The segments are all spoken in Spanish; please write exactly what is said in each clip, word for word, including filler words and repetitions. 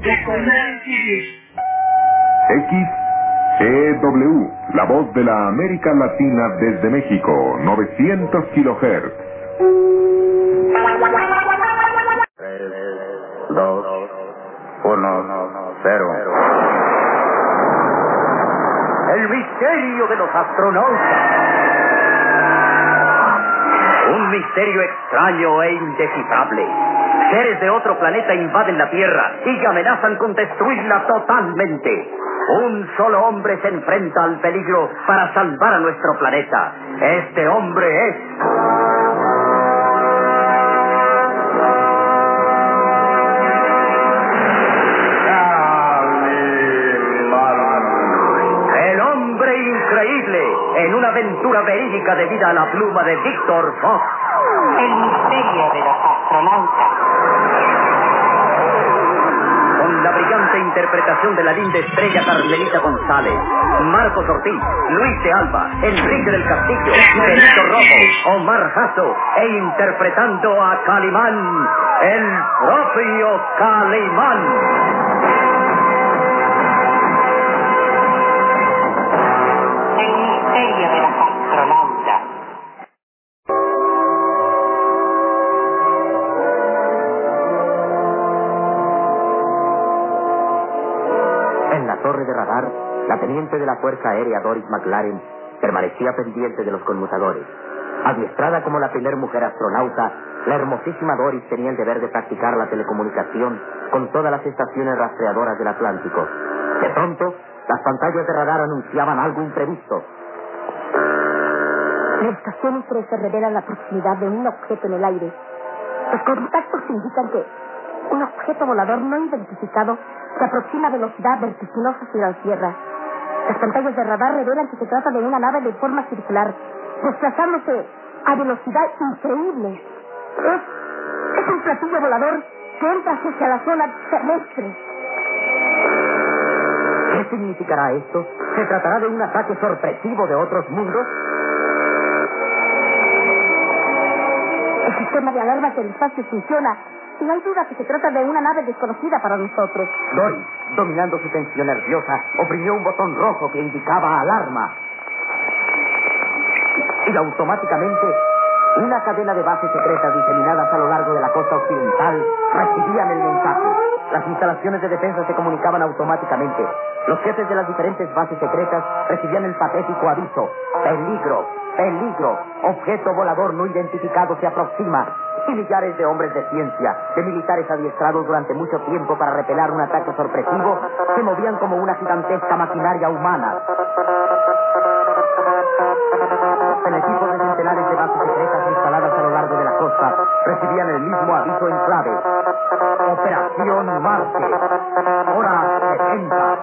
X E W, la voz de la América Latina desde México, novecientos kilohertz. tres, dos, uno, cero. El misterio de los astronautas. Un misterio extraño e indescifrable. Seres de otro planeta invaden la Tierra y amenazan con destruirla totalmente. Un solo hombre se enfrenta al peligro para salvar a nuestro planeta. Este hombre es... el hombre increíble, en una aventura verídica debida a la pluma de Víctor Fox. El misterio de los astronautas. Con la brillante interpretación de la linda estrella Carmelita González, Marcos Ortiz, Luis de Alba, Enrique del Castillo, Benito Rojo, Omar Jasso, e interpretando a Calimán, el propio Calimán. El misterio de los astronautas. En la torre de radar, la teniente de la Fuerza Aérea Doris McLaren permanecía pendiente de los conmutadores. Adiestrada como la primera mujer astronauta, la hermosísima Doris tenía el deber de practicar la telecomunicación con todas las estaciones rastreadoras del Atlántico. De pronto, las pantallas de radar anunciaban algo imprevisto. La estación trece revela la proximidad de un objeto en el aire. Los contactos indican que un objeto volador no identificado se aproxima a velocidad vertiginosa hacia la Tierra. Las pantallas de radar revelan que se trata de una nave de forma circular, desplazándose a velocidad increíble. Es, es un platillo volador que entra hacia la zona terrestre. ¿Qué significará esto? ¿Se tratará de un ataque sorpresivo de otros mundos? El sistema de alarmas del espacio funciona y no hay duda que se trata de una nave desconocida para nosotros. Doris, dominando su tensión nerviosa, oprimió un botón rojo que indicaba alarma. Y automáticamente, una cadena de bases secretas diseminadas a lo largo de la costa occidental recibían el mensaje. Las instalaciones de defensa se comunicaban automáticamente. Los jefes de las diferentes bases secretas recibían el patético aviso: peligro, peligro, objeto volador no identificado se aproxima. Y millares de hombres de ciencia, de militares adiestrados durante mucho tiempo para repeler un ataque sorpresivo, se movían como una gigantesca maquinaria humana. En equipos de centenares de bases secretas instaladas a lo largo de la costa, recibían el mismo aviso en clave: Operación Marte, hora setenta.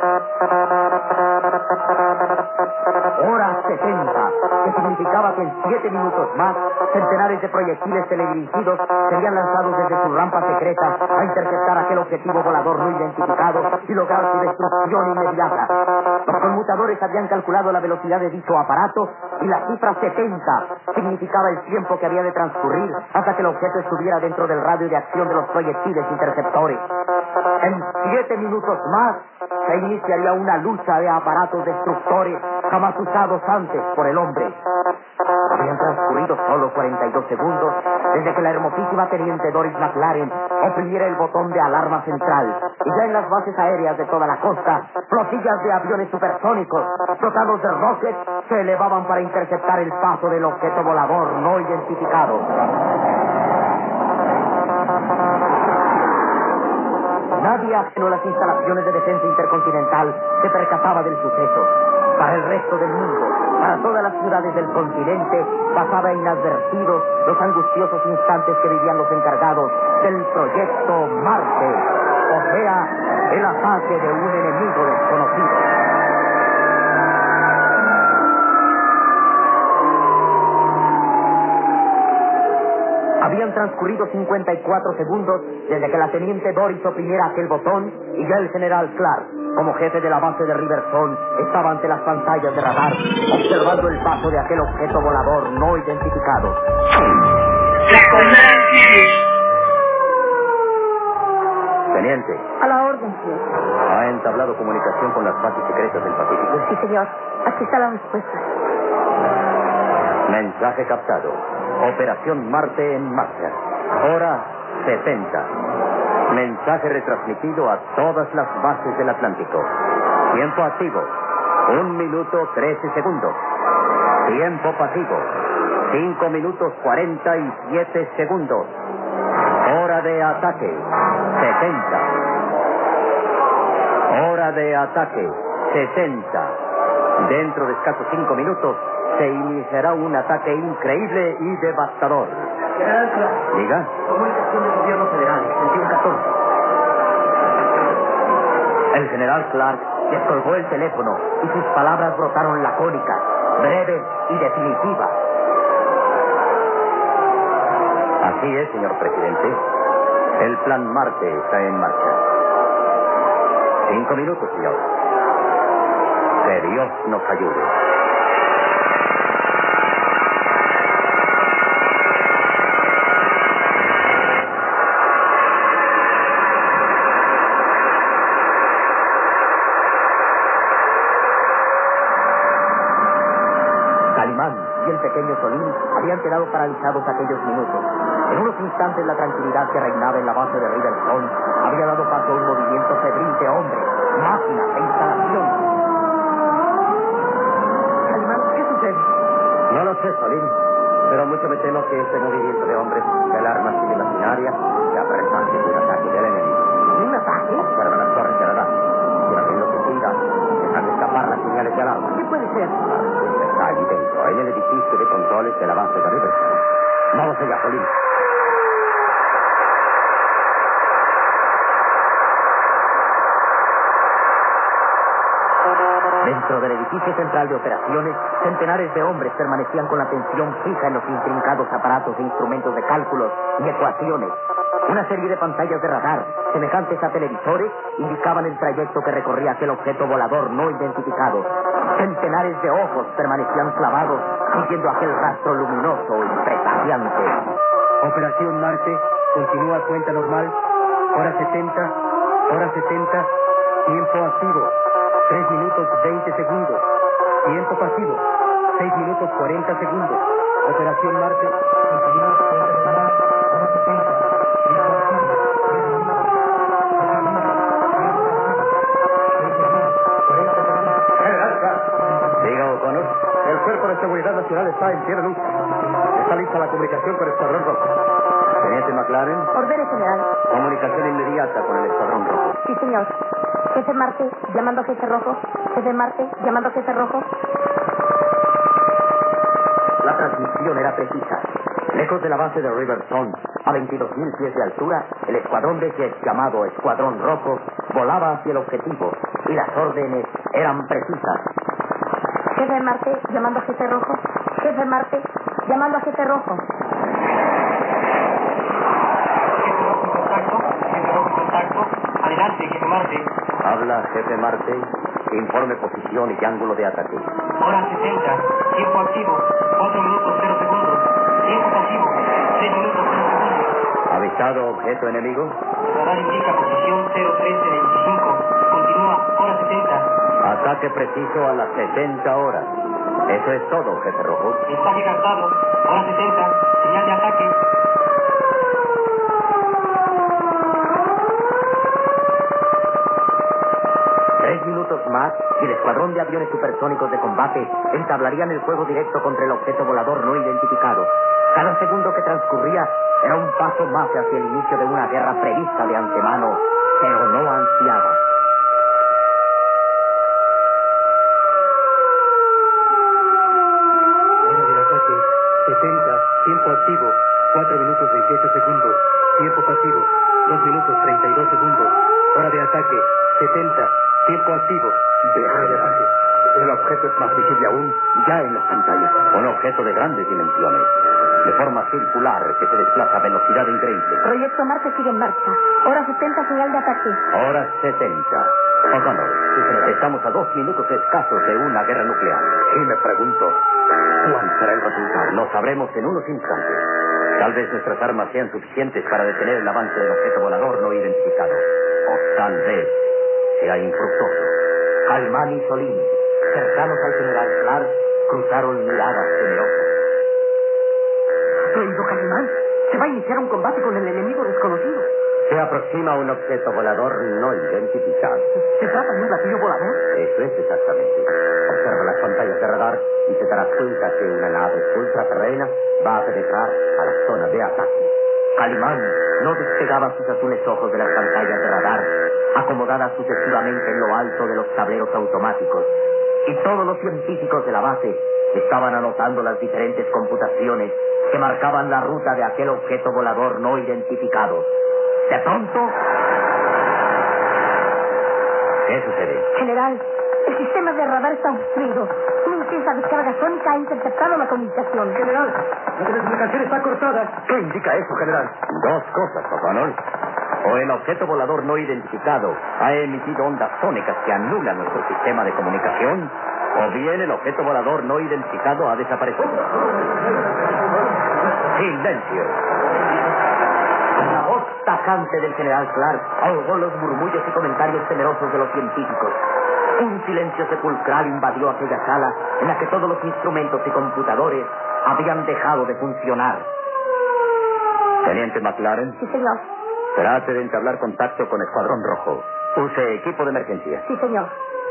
Hora setenta, que significaba que en siete minutos más, centenares de proyectiles teledirigidos serían lanzados desde sus rampas secretas a interceptar aquel objetivo volador no identificado y lograr su destrucción inmediata. Los conmutadores habían calculado la velocidad de dicho aparato y la cifra setenta significaba el tiempo que había de transcurrir hasta que el objeto estuviera dentro del radio de acción de los proyectiles interceptores. En siete minutos más se iniciaría una lucha de aparatos destructores jamás usados antes por el hombre. Habían transcurrido solo cuarenta y dos segundos desde que la hermosísima teniente Doris McLaren oprimiera el botón de alarma central, y ya en las bases aéreas de toda la costa, flotillas de aviones supersónicos dotados de rockets se elevaban para interceptar el paso del objeto volador no identificado. Nadie ajeno a las instalaciones de defensa intercontinental se percataba del suceso. Para el resto del mundo, para todas las ciudades del continente, pasaba inadvertidos los angustiosos instantes que vivían los encargados del proyecto Marte, o sea, el ataque de un enemigo desconocido. Habían transcurrido cincuenta y cuatro segundos desde que la teniente Doris oprimiera aquel botón y ya el general Clark, como jefe de la base de Riverson, estaba ante las pantallas de radar, observando el paso de aquel objeto volador no identificado. Teniente, presidente. A la orden, señor. ¿Ha entablado comunicación con las bases secretas del Pacífico? Sí, señor. Aquí está la respuesta. Mensaje captado. Operación Marte en marcha. Hora setenta. Mensaje retransmitido a todas las bases del Atlántico. Tiempo activo. Un minuto trece segundos. Tiempo pasivo. Cinco minutos cuarenta y siete segundos. Hora de ataque. setenta. Hora de ataque. sesenta. Dentro de escasos cinco minutos se iniciará un ataque increíble y devastador. General Clark. Diga. Comunicación del gobierno federal, veintiuno catorce. El general Clark descolgó el teléfono y sus palabras brotaron lacónicas, breves y definitivas. Así es, señor presidente. El plan Marte está en marcha. Cinco minutos, señor. Que Dios nos ayude. Calimán y el pequeño Solín habían quedado paralizados aquellos minutos. En unos instantes la tranquilidad que reinaba en la base de Riverstone había dado paso a un movimiento febril de hombres, máquinas e instalaciones. Calimán, ¿qué sucede? No lo sé, Solín, pero mucho me temo que este movimiento de hombres del arma civil maquinaria se apresante de un ataque del enemigo. ¿Un ataque? Observa las torres de radar. Una enloquecida, dejan escapar las señales de alarma. ¿Qué puede ser? La respuesta está allí dentro, en el edificio de controles del avance de Riverstone. Vamos allá, Solín. Dentro del edificio central de operaciones, centenares de hombres permanecían con la atención fija en los intrincados aparatos e instrumentos de cálculos y ecuaciones. Una serie de pantallas de radar, semejantes a televisores, indicaban el trayecto que recorría aquel objeto volador no identificado. Centenares de ojos permanecían clavados, siguiendo aquel rastro luminoso y presagiante. Operación Marte continúa a cuenta normal. Hora setenta, hora setenta, tiempo activo. tres minutos veinte segundos. Tiempo pasivo. seis minutos cuarenta segundos. Operación Marte continúa a cuenta normal. Hora setenta, tiempo activo. General Clark. Diga, O'Connor. El Cuerpo de Seguridad Nacional está en Sierra Luz. Está lista la comunicación con el Escuadrón Rojo. Teniente McLaren. Ordene, general. Comunicación inmediata con el Escuadrón Rojo. Sí, señor. Jefe Marte, llamando a Jefe Rojo. Jefe Marte, llamando a Jefe Rojo. La transmisión era precisa. Lejos de la base de Riverstone, a veintidós mil pies de altura, el escuadrón de jets llamado Escuadrón Rojo volaba hacia el objetivo y las órdenes eran precisas. Jefe Marte, llamando a Jefe Rojo. Jefe Marte, llamando a Jefe Rojo. Contacto, jefe rojo, contacto. Adelante, jefe Marte. Habla, jefe Marte. Informe posición y ángulo de ataque. Hora sesenta. Tiempo activo. cuatro minutos cero segundos. Tiempo pasivo. seis minutos cero segundos. Avisado objeto enemigo. Radar indica posición cero trece veinticinco. Continúa. Hora setenta. Ataque preciso a las setenta horas. Eso es todo, jefe Rojo. Mensaje captado. Hora setenta. Señal de ataque. Tres minutos más y el escuadrón de aviones supersónicos de combate entablarían el fuego directo contra el objeto volador no identificado. Cada segundo que transcurría era un paso más hacia el inicio de una guerra prevista de antemano, pero no ansiada. Hora de ataque setenta, tiempo activo. cuatro minutos veintiocho segundos. Tiempo pasivo. dos minutos treinta y dos segundos. Hora de ataque setenta, tiempo activo. Hora de ataque. El objeto es más visible aún ya en las pantallas. Un objeto de grandes dimensiones, de forma circular, que se desplaza a velocidad increíble. Proyecto Marte sigue en marcha. Hora setenta, señal de ataque. Hora setenta. O'Connor, estamos a dos minutos escasos de una guerra nuclear. Y me pregunto, ¿cuál será el resultado? Lo sabremos en unos instantes. Tal vez nuestras armas sean suficientes para detener el avance del objeto volador no identificado. O tal vez sea infructuoso. Calimán y Solín, cercanos al general Clark, cruzaron miradas temerosas. ¿Has oído, Calimán? Se va a iniciar un combate con el enemigo desconocido. Se aproxima un objeto volador no identificado. ¿Se trata de un platillo volador? Eso es exactamente. Observa las pantallas de radar y se dará cuenta que una nave ultraterrena va a penetrar a la zona de ataque. Calimán no despegaba sus azules ojos de las pantallas de radar, acomodadas sucesivamente en lo alto de los tableros automáticos, y todos los científicos de la base estaban anotando las diferentes computaciones que marcaban la ruta de aquel objeto volador no identificado. De pronto... ¿Qué sucede? General, el sistema de radar está obstruido. Una intensa descarga sónica ha interceptado la comunicación. General, la comunicación está cortada. ¿Qué indica eso, general? Dos cosas, O'Connor. O el objeto volador no identificado ha emitido ondas sónicas que anulan nuestro sistema de comunicación, o bien el objeto volador no identificado ha desaparecido. ¡Silencio! La voz tajante del general Clark ahogó los murmullos y comentarios temerosos de los científicos. Un silencio sepulcral invadió aquella sala en la que todos los instrumentos y computadores habían dejado de funcionar. Teniente McLaren, Sí, señor. trate de entablar contacto con Escuadrón Rojo. Use equipo de emergencia. Sí, señor.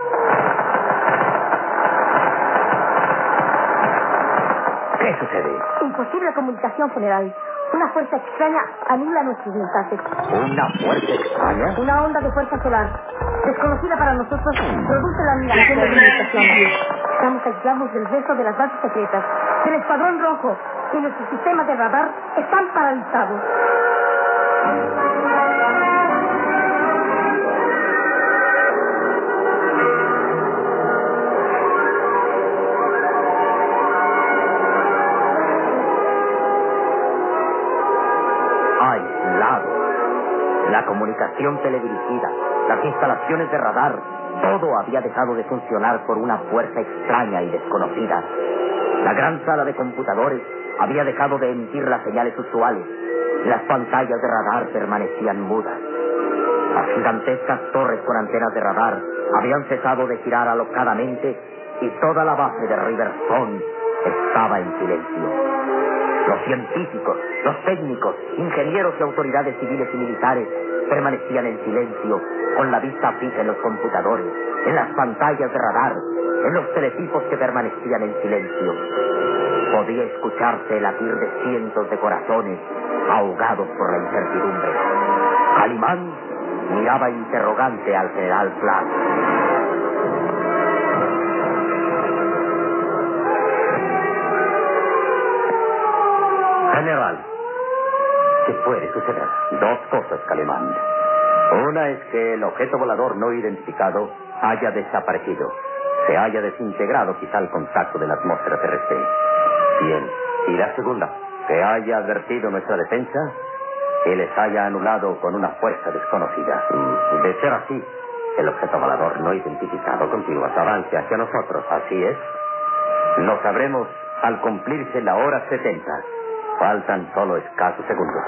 ¿Qué sucede? Imposible comunicación, general. Una fuerza extraña anula nuestros mensajes. ¿Una fuerza extraña? Una onda de fuerza solar, desconocida para nosotros, produce la anulación de comunicación. Estamos aislados del resto de las bases secretas, del Escuadrón Rojo, y nuestros sistemas de radar están paralizados. Aislado. La comunicación teledirigida, las instalaciones de radar, todo había dejado de funcionar por una fuerza extraña y desconocida. La gran sala de computadores había dejado de emitir las señales usuales. Las pantallas de radar permanecían mudas. Las gigantescas torres con antenas de radar habían cesado de girar alocadamente y toda la base de Riverstone estaba en silencio. Los científicos, los técnicos, ingenieros y autoridades civiles y militares permanecían en silencio, con la vista fija en los computadores, en las pantallas de radar, en los teletipos que permanecían en silencio. Podía escucharse el latir de cientos de corazones ahogados por la incertidumbre. Calimán miraba interrogante al general Clark. General, ¿qué puede suceder? Dos cosas, Calimán. Una es que el objeto volador no identificado haya desaparecido. Se haya desintegrado quizá al contacto de la atmósfera terrestre. Bien. Y la segunda, que haya advertido nuestra defensa y les haya anulado con una fuerza desconocida. De ser así, el objeto volador no identificado continúa su avance hacia nosotros. Así es. Lo sabremos al cumplirse la hora setenta. Faltan solo escasos segundos.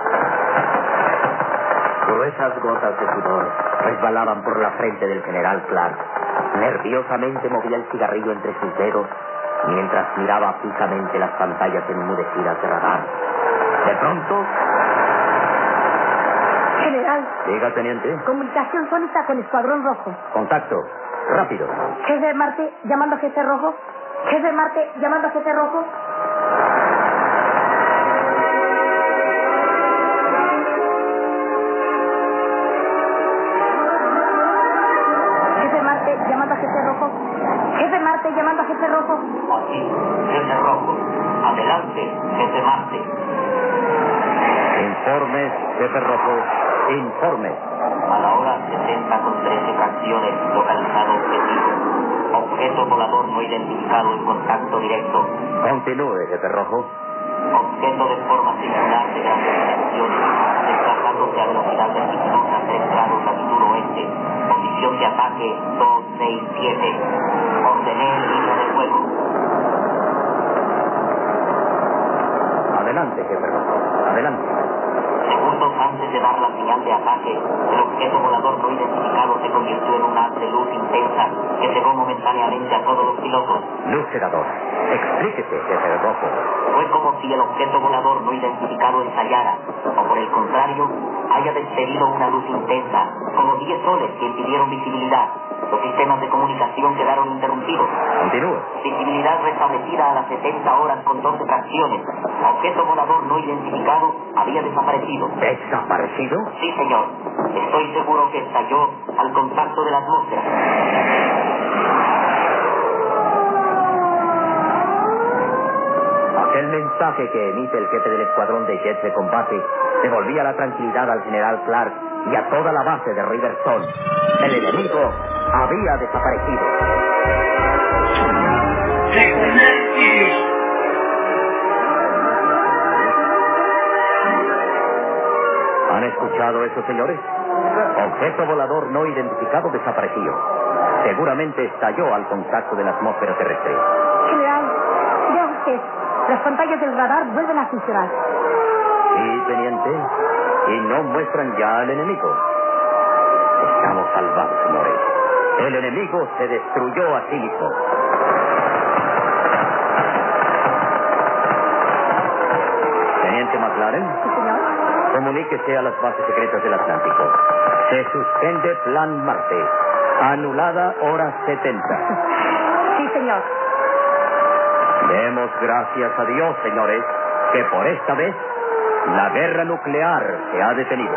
Gruesas gotas de sudor resbalaban por la frente del general Clark. Nerviosamente movía el cigarrillo entre sus dedos mientras miraba fijamente las pantallas enmudecidas de radar. De pronto... General, Diga, teniente. comunicación sónica con Escuadrón Rojo. Contacto. Rápido. Jefe Marte llamando a Jefe Rojo. Jefe Marte llamando a Jefe Rojo. Jefe Marte llamando a Jefe Rojo. Jefe Marte llamando a Jefe Rojo. Aquí, jefe Rojo. Adelante, jefe Marte. Informes, jefe Rojo. Informes. A la hora setenta con trece fracciones, localizado objetivo. Objeto volador no identificado en contacto directo. Continúe, jefe Rojo. Objeto de forma circular de grandes dimensiones, desplazándose a velocidad vertiginosa a tres grados latitud oeste. Posición de ataque dos seis siete. Ordené el línea de fuego. Adelante, jefe Rojo. Adelante. Segundos antes de dar la señal de ataque, el objeto volador no identificado se convirtió en un haz de luz intensa que cegó momentáneamente a todos los pilotos. Luz cegadora. Explíquese, jefe rojo. Fue como si el objeto volador no identificado estallara, o por el contrario, haya despedido una luz intensa, como diez soles que impidieron visibilidad. Los sistemas de comunicación quedaron interrumpidos. Continúe. Visibilidad restablecida a las setenta horas con doce fracciones. Objeto volador no identificado había desaparecido. ¿Desaparecido? Sí, señor. Estoy seguro que estalló al contacto de la atmósfera. Aquel mensaje que emite el jefe del escuadrón de jets de combate devolvía la tranquilidad al general Clark y a toda la base de Riverstone. El enemigo había desaparecido. ¿Han escuchado eso, señores? Objeto volador no identificado desaparecido. Seguramente estalló al contacto de la atmósfera terrestre. General, vea usted, las pantallas del radar vuelven a funcionar. Sí, teniente. Y no muestran ya al enemigo. Estamos salvados, señores. El enemigo se destruyó a sí mismo. Teniente McLaren. Sí, señor. Comuníquese a las bases secretas del Atlántico. Se suspende Plan Marte. Anulada hora setenta. Sí, señor. Demos gracias a Dios, señores, que por esta vez la guerra nuclear se ha detenido.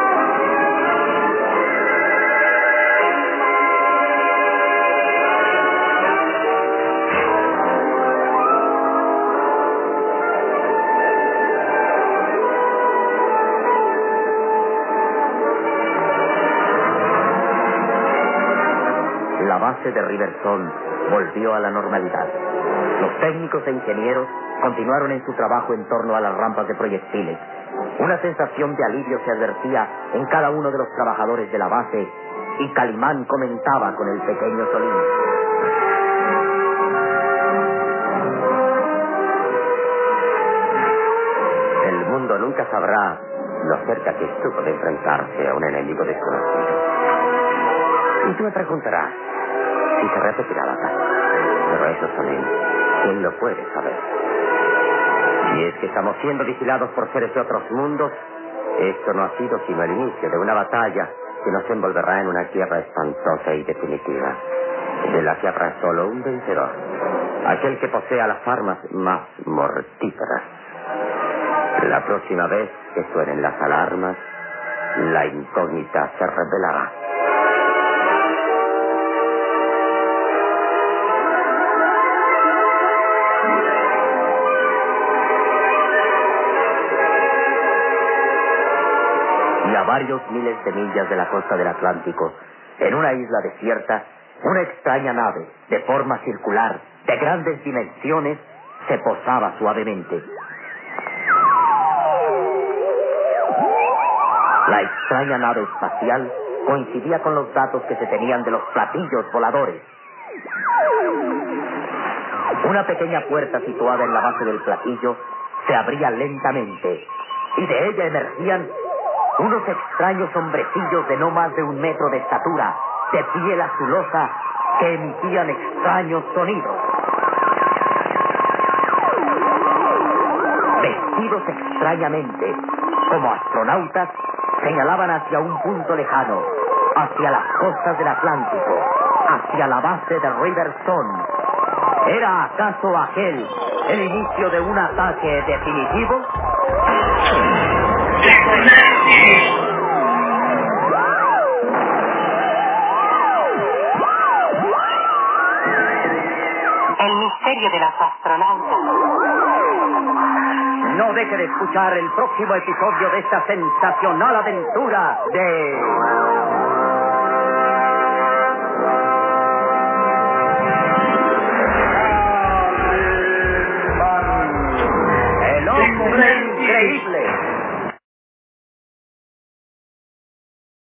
La base de Riverstone volvió a la normalidad. Los técnicos e ingenieros continuaron en su trabajo en torno a las rampas de proyectiles. Una sensación de alivio se advertía en cada uno de los trabajadores de la base y Calimán comentaba con el pequeño Solín. El mundo nunca sabrá lo cerca que estuvo de enfrentarse a un enemigo desconocido. Y tú me preguntarás si se repetirá la batalla. Pero eso, Solín, ¿quién lo puede saber? Si es que estamos siendo vigilados por seres de otros mundos, esto no ha sido sino el inicio de una batalla que nos envolverá en una guerra espantosa y definitiva, de la que habrá solo un vencedor, aquel que posea las armas más mortíferas. La próxima vez que suenen las alarmas, la incógnita se revelará. Y a varios miles de millas de la costa del Atlántico, en una isla desierta, una extraña nave, de forma circular, de grandes dimensiones, se posaba suavemente. La extraña nave espacial coincidía con los datos que se tenían de los platillos voladores. Una pequeña puerta situada en la base del platillo se abría lentamente, y de ella emergían unos extraños hombrecillos de no más de un metro de estatura, de piel azulosa, que emitían extraños sonidos. Vestidos extrañamente, como astronautas, señalaban hacia un punto lejano, hacia las costas del Atlántico, hacia la base de Riverstone. ¿Era acaso aquel el inicio de un ataque definitivo? El misterio de los astronautas. No deje de escuchar el próximo episodio de esta sensacional aventura de